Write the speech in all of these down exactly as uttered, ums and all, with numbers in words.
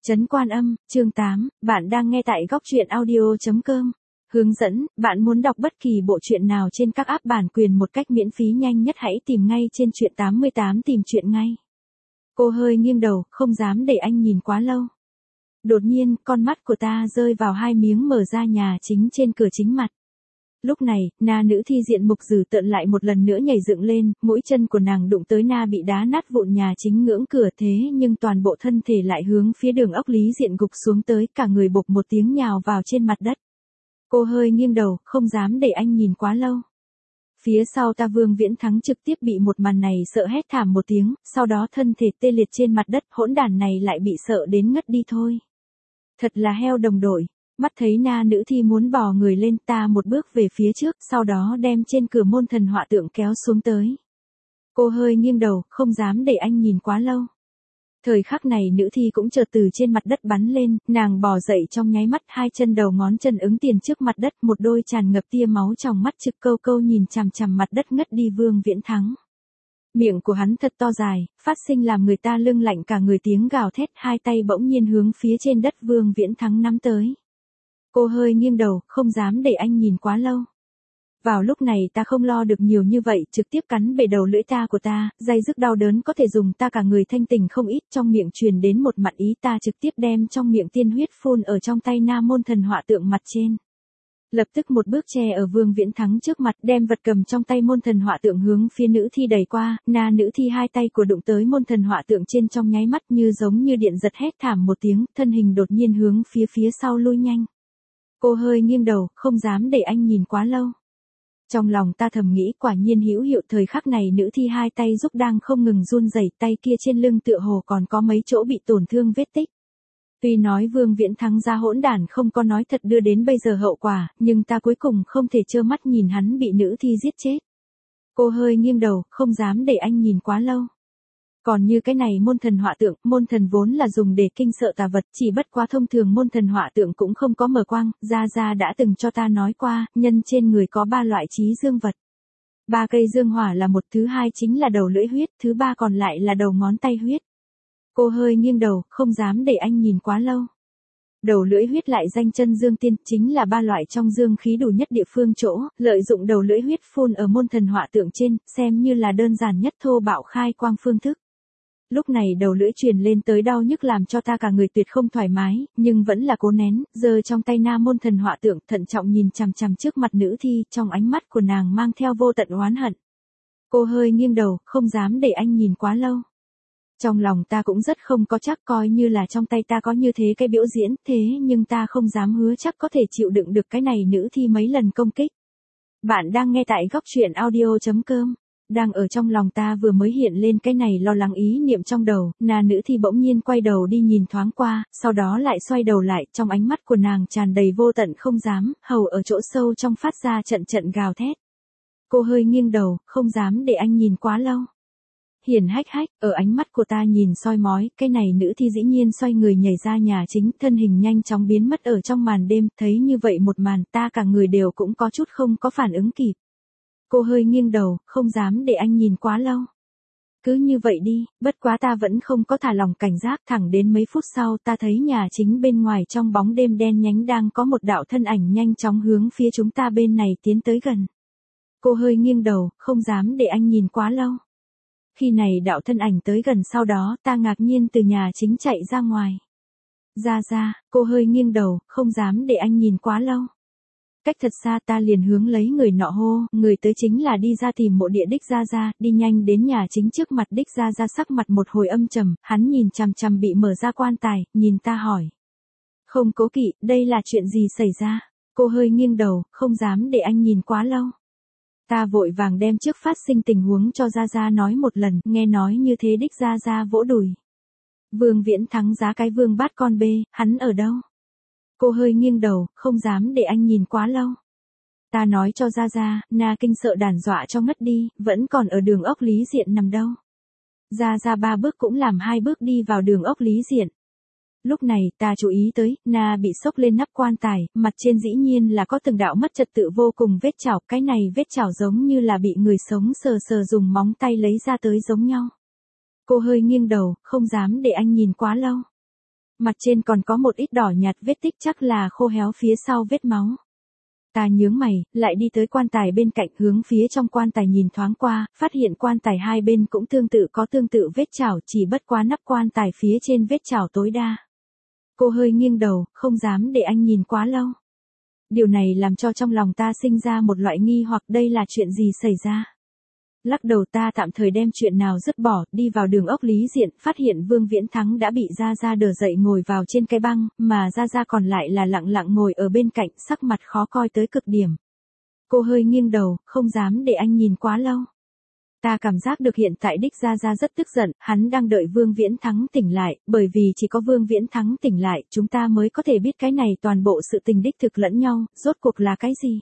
Trấn Quan Âm, chương tám, bạn đang nghe tại góc truyện audio chấm com. Hướng dẫn, bạn muốn đọc bất kỳ bộ truyện nào trên các app bản quyền một cách miễn phí nhanh nhất hãy tìm ngay trên truyện tám mươi tám tìm truyện ngay. Cô hơi nghiêng đầu, không dám để anh nhìn quá lâu. Đột nhiên, con mắt của ta rơi vào hai miếng mở ra nhà chính trên cửa chính mặt. Lúc này, na nữ thi diện mục dữ tợn lại một lần nữa nhảy dựng lên, mũi chân của nàng đụng tới na bị đá nát vụn nhà chính ngưỡng cửa thế nhưng toàn bộ thân thể lại hướng phía đường ốc lý diện gục xuống tới, cả người bộp một tiếng nhào vào trên mặt đất. Cô hơi nghiêng đầu, không dám để anh nhìn quá lâu. Phía sau ta Vương Viễn Thắng trực tiếp bị một màn này sợ hét thảm một tiếng, sau đó thân thể tê liệt trên mặt đất, hỗn đản này lại bị sợ đến ngất đi thôi. Thật là heo đồng đội. Mắt thấy na nữ thi muốn bò người lên, ta một bước về phía trước, sau đó đem trên cửa môn thần họa tượng kéo xuống tới. Cô hơi nghiêng đầu, không dám để anh nhìn quá lâu. Thời khắc này nữ thi cũng chợt từ trên mặt đất bắn lên, nàng bò dậy trong nháy mắt, hai chân đầu ngón chân ứng tiền trước mặt đất, một đôi tràn ngập tia máu trong mắt trực câu câu nhìn chằm chằm mặt đất ngất đi Vương Viễn Thắng. Miệng của hắn thật to dài, phát sinh làm người ta lưng lạnh cả người, tiếng gào thét, hai tay bỗng nhiên hướng phía trên đất Vương Viễn Thắng nắm tới. Cô hơi nghiêng đầu, không dám để anh nhìn quá lâu. Vào lúc này ta không lo được nhiều như vậy, trực tiếp cắn bể đầu lưỡi ta của ta, day dứt đau đớn có thể dùng ta cả người thanh tỉnh không ít, trong miệng truyền đến một mặn ý, ta trực tiếp đem trong miệng tiên huyết phun ở trong tay na môn thần họa tượng mặt trên. Lập tức một bước che ở Vương Viễn Thắng trước mặt, đem vật cầm trong tay môn thần họa tượng hướng phía nữ thi đẩy qua, na nữ thi hai tay của đụng tới môn thần họa tượng trên trong nháy mắt như giống như điện giật hét thảm một tiếng, thân hình đột nhiên hướng phía phía sau lui nhanh. Cô hơi nghiêng đầu, không dám để anh nhìn quá lâu. Trong lòng ta thầm nghĩ quả nhiên hữu hiệu, thời khắc này nữ thi hai tay giúp đang không ngừng run rẩy, tay kia trên lưng tựa hồ còn có mấy chỗ bị tổn thương vết tích. Tuy nói Vương Viễn Thắng ra hỗn đản không có nói thật đưa đến bây giờ hậu quả, nhưng ta cuối cùng không thể trơ mắt nhìn hắn bị nữ thi giết chết. Cô hơi nghiêng đầu, không dám để anh nhìn quá lâu. Còn như cái này môn thần họa tượng, môn thần vốn là dùng để kinh sợ tà vật, chỉ bất quá thông thường môn thần họa tượng cũng không có mở quang, Gia Gia đã từng cho ta nói qua, nhân trên người có ba loại trí dương vật. Ba cây dương hỏa là một, thứ hai chính là đầu lưỡi huyết, thứ ba còn lại là đầu ngón tay huyết. Cô hơi nghiêng đầu, không dám để anh nhìn quá lâu. Đầu lưỡi huyết lại danh chân dương tiên, chính là ba loại trong dương khí đủ nhất địa phương chỗ, lợi dụng đầu lưỡi huyết phun ở môn thần họa tượng trên, xem như là đơn giản nhất thô bạo khai quang phương thức. Lúc này đầu lưỡi truyền lên tới đau nhức làm cho ta cả người tuyệt không thoải mái, nhưng vẫn là cố nén, giơ trong tay na môn thần họa tượng, thận trọng nhìn chằm chằm trước mặt nữ thi, trong ánh mắt của nàng mang theo vô tận oán hận. Cô hơi nghiêng đầu, không dám để anh nhìn quá lâu. Trong lòng ta cũng rất không có chắc, coi như là trong tay ta có như thế cái biểu diễn, thế nhưng ta không dám hứa chắc có thể chịu đựng được cái này nữ thi mấy lần công kích. Bạn đang nghe tại góc truyện audio chấm com. Đang ở trong lòng ta vừa mới hiện lên cái này lo lắng ý niệm trong đầu, na nữ thi bỗng nhiên quay đầu đi nhìn thoáng qua, sau đó lại xoay đầu lại, trong ánh mắt của nàng tràn đầy vô tận không dám, hầu ở chỗ sâu trong phát ra trận trận gào thét. Cô hơi nghiêng đầu, không dám để anh nhìn quá lâu. Hiền hách hách, ở ánh mắt của ta nhìn soi mói, cái này nữ thi dĩ nhiên xoay người nhảy ra nhà chính, thân hình nhanh chóng biến mất ở trong màn đêm, thấy như vậy một màn ta cả người đều cũng có chút không có phản ứng kịp. Cô hơi nghiêng đầu, không dám để anh nhìn quá lâu. Cứ như vậy đi, bất quá ta vẫn không có thả lòng cảnh giác, thẳng đến mấy phút sau ta thấy nhà chính bên ngoài trong bóng đêm đen nhánh đang có một đạo thân ảnh nhanh chóng hướng phía chúng ta bên này tiến tới gần. Cô hơi nghiêng đầu, không dám để anh nhìn quá lâu. Khi này đạo thân ảnh tới gần, sau đó ta ngạc nhiên từ nhà chính chạy ra ngoài. Ra ra, cô hơi nghiêng đầu, không dám để anh nhìn quá lâu. Cách thật xa ta liền hướng lấy người nọ hô, người tới chính là đi ra tìm mộ địa đích Gia Gia, đi nhanh đến nhà chính trước mặt đích Gia Gia, sắc mặt một hồi âm trầm, hắn nhìn chằm chằm bị mở ra quan tài, nhìn ta hỏi. Không Cố Kỵ, đây là chuyện gì xảy ra? Cô hơi nghiêng đầu, không dám để anh nhìn quá lâu. Ta vội vàng đem trước phát sinh tình huống cho Gia Gia nói một lần, nghe nói như thế đích Gia Gia vỗ đùi. Vương Viễn Thắng giá cái vương bát con bê, hắn ở đâu? Cô hơi nghiêng đầu, không dám để anh nhìn quá lâu. Ta nói cho Gia Gia, na kinh sợ đàn dọa cho ngất đi, vẫn còn ở đường ốc lý diện nằm đâu. Gia Gia ba bước cũng làm hai bước đi vào đường ốc lý diện. Lúc này ta chú ý tới, na bị sốc lên nắp quan tài, mặt trên dĩ nhiên là có từng đạo mất trật tự vô cùng vết chảo, cái này vết chảo giống như là bị người sống sờ sờ dùng móng tay lấy ra tới giống nhau. Cô hơi nghiêng đầu, không dám để anh nhìn quá lâu. Mặt trên còn có một ít đỏ nhạt vết tích chắc là khô héo phía sau vết máu. Ta nhướng mày, lại đi tới quan tài bên cạnh hướng phía trong quan tài nhìn thoáng qua, phát hiện quan tài hai bên cũng tương tự có tương tự vết chảo, chỉ bất quá nắp quan tài phía trên vết chảo tối đa. Cô hơi nghiêng đầu, không dám để anh nhìn quá lâu. Điều này làm cho trong lòng ta sinh ra một loại nghi hoặc đây là chuyện gì xảy ra. Lắc đầu ta tạm thời đem chuyện nào dứt bỏ, đi vào đường ốc Lý Diện, phát hiện Vương Viễn Thắng đã bị Gia Gia đỡ dậy ngồi vào trên cái băng, mà Gia Gia còn lại là lặng lặng ngồi ở bên cạnh, sắc mặt khó coi tới cực điểm. Cô hơi nghiêng đầu, không dám để anh nhìn quá lâu. Ta cảm giác được hiện tại đích Gia Gia rất tức giận, hắn đang đợi Vương Viễn Thắng tỉnh lại, bởi vì chỉ có Vương Viễn Thắng tỉnh lại, chúng ta mới có thể biết cái này toàn bộ sự tình đích thực lẫn nhau, rốt cuộc là cái gì.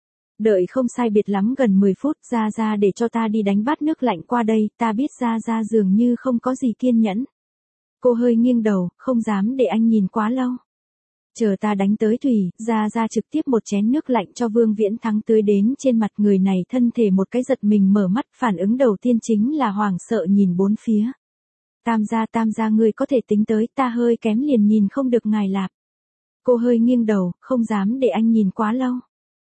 Đợi không sai biệt lắm gần mười phút, Gia Gia để cho ta đi đánh bát nước lạnh qua đây, ta biết Gia Gia dường như không có gì kiên nhẫn. Cô hơi nghiêng đầu, không dám để anh nhìn quá lâu. Chờ ta đánh tới thủy, Gia Gia trực tiếp một chén nước lạnh cho Vương Viễn Thắng tưới đến trên mặt người này, thân thể một cái giật mình mở mắt, phản ứng đầu tiên chính là hoảng sợ nhìn bốn phía. Tam gia tam gia ngươi có thể tính tới, ta hơi kém liền nhìn không được ngài lạp. Cô hơi nghiêng đầu, không dám để anh nhìn quá lâu.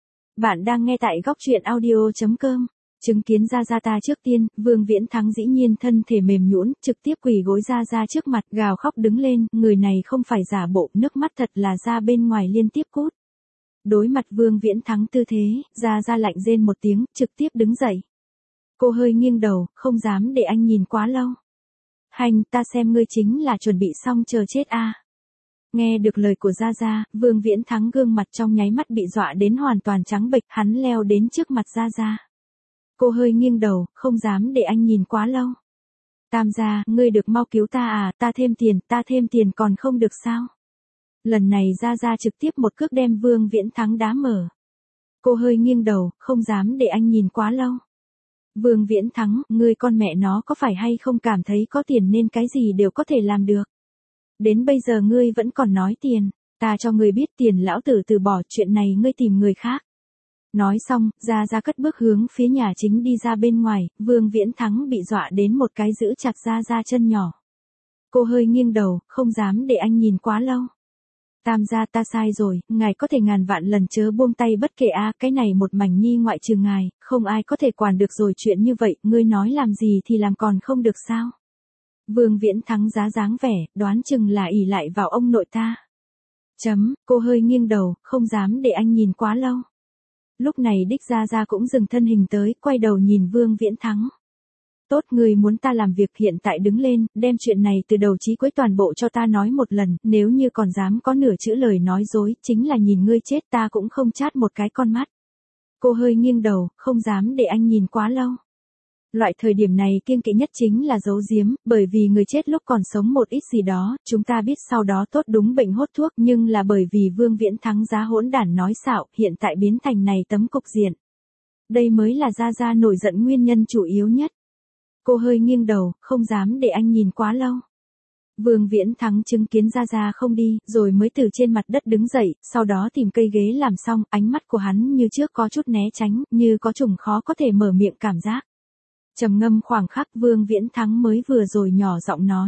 Bạn đang nghe tại góc truyện audio chấm com. Chứng kiến Gia Gia ta trước tiên, Vương Viễn Thắng dĩ nhiên thân thể mềm nhũn, trực tiếp quỳ gối Gia Gia trước mặt, gào khóc đứng lên, người này không phải giả bộ, nước mắt thật là ra bên ngoài liên tiếp cút. Đối mặt Vương Viễn Thắng tư thế, Gia Gia lạnh rên một tiếng, trực tiếp đứng dậy. Cô hơi nghiêng đầu, không dám để anh nhìn quá lâu. Hành, ta xem ngươi chính là chuẩn bị xong chờ chết a. À. Nghe được lời của Gia Gia, Vương Viễn Thắng gương mặt trong nháy mắt bị dọa đến hoàn toàn trắng bệch, hắn leo đến trước mặt Gia Gia. Cô hơi nghiêng đầu, không dám để anh nhìn quá lâu. Tam gia, ngươi được mau cứu ta à, ta thêm tiền, ta thêm tiền còn không được sao? Lần này Gia Gia trực tiếp một cước đem Vương Viễn Thắng đá mở. Cô hơi nghiêng đầu, không dám để anh nhìn quá lâu. Vương Viễn Thắng, ngươi con mẹ nó có phải hay không cảm thấy có tiền nên cái gì đều có thể làm được? Đến bây giờ ngươi vẫn còn nói tiền, ta cho ngươi biết tiền lão tử từ bỏ, chuyện này ngươi tìm người khác. Nói xong, Gia Gia cất bước hướng phía nhà chính đi ra bên ngoài, Vương Viễn Thắng bị dọa đến một cái giữ chặt Gia Gia chân nhỏ. Cô hơi nghiêng đầu, không dám để anh nhìn quá lâu. Tam gia ta sai rồi, ngài có thể ngàn vạn lần chớ buông tay bất kể a, cái này một mảnh nhi ngoại trừ ngài, không ai có thể quản được rồi, chuyện như vậy, ngươi nói làm gì thì làm còn không được sao? Vương Viễn Thắng giá dáng vẻ, đoán chừng là ỷ lại vào ông nội ta. Chấm, cô hơi nghiêng đầu, không dám để anh nhìn quá lâu. Lúc này đích Gia Gia cũng dừng thân hình tới, quay đầu nhìn Vương Viễn Thắng. Tốt, người muốn ta làm việc hiện tại đứng lên, đem chuyện này từ đầu chí cuối toàn bộ cho ta nói một lần, nếu như còn dám có nửa chữ lời nói dối, chính là nhìn ngươi chết ta cũng không chát một cái con mắt. Cô hơi nghiêng đầu, không dám để anh nhìn quá lâu. Loại thời điểm này kiêng kỵ nhất chính là giấu giếm, bởi vì người chết lúc còn sống một ít gì đó, chúng ta biết sau đó tốt đúng bệnh hốt thuốc, nhưng là bởi vì Vương Viễn Thắng giá hỗn đản nói xạo, hiện tại biến thành này tấm cục diện. Đây mới là Gia Gia nổi giận nguyên nhân chủ yếu nhất. Cô hơi nghiêng đầu, không dám để anh nhìn quá lâu. Vương Viễn Thắng chứng kiến Gia Gia không đi, rồi mới từ trên mặt đất đứng dậy, sau đó tìm cây ghế làm xong, ánh mắt của hắn như trước có chút né tránh, như có trùng khó có thể mở miệng cảm giác. Trầm ngâm khoảng khắc, Vương Viễn Thắng mới vừa rồi nhỏ giọng nói.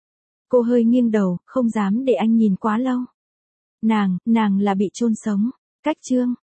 Cô hơi nghiêng đầu, không dám để anh nhìn quá lâu. Nàng, nàng là bị chôn sống. Cách chương.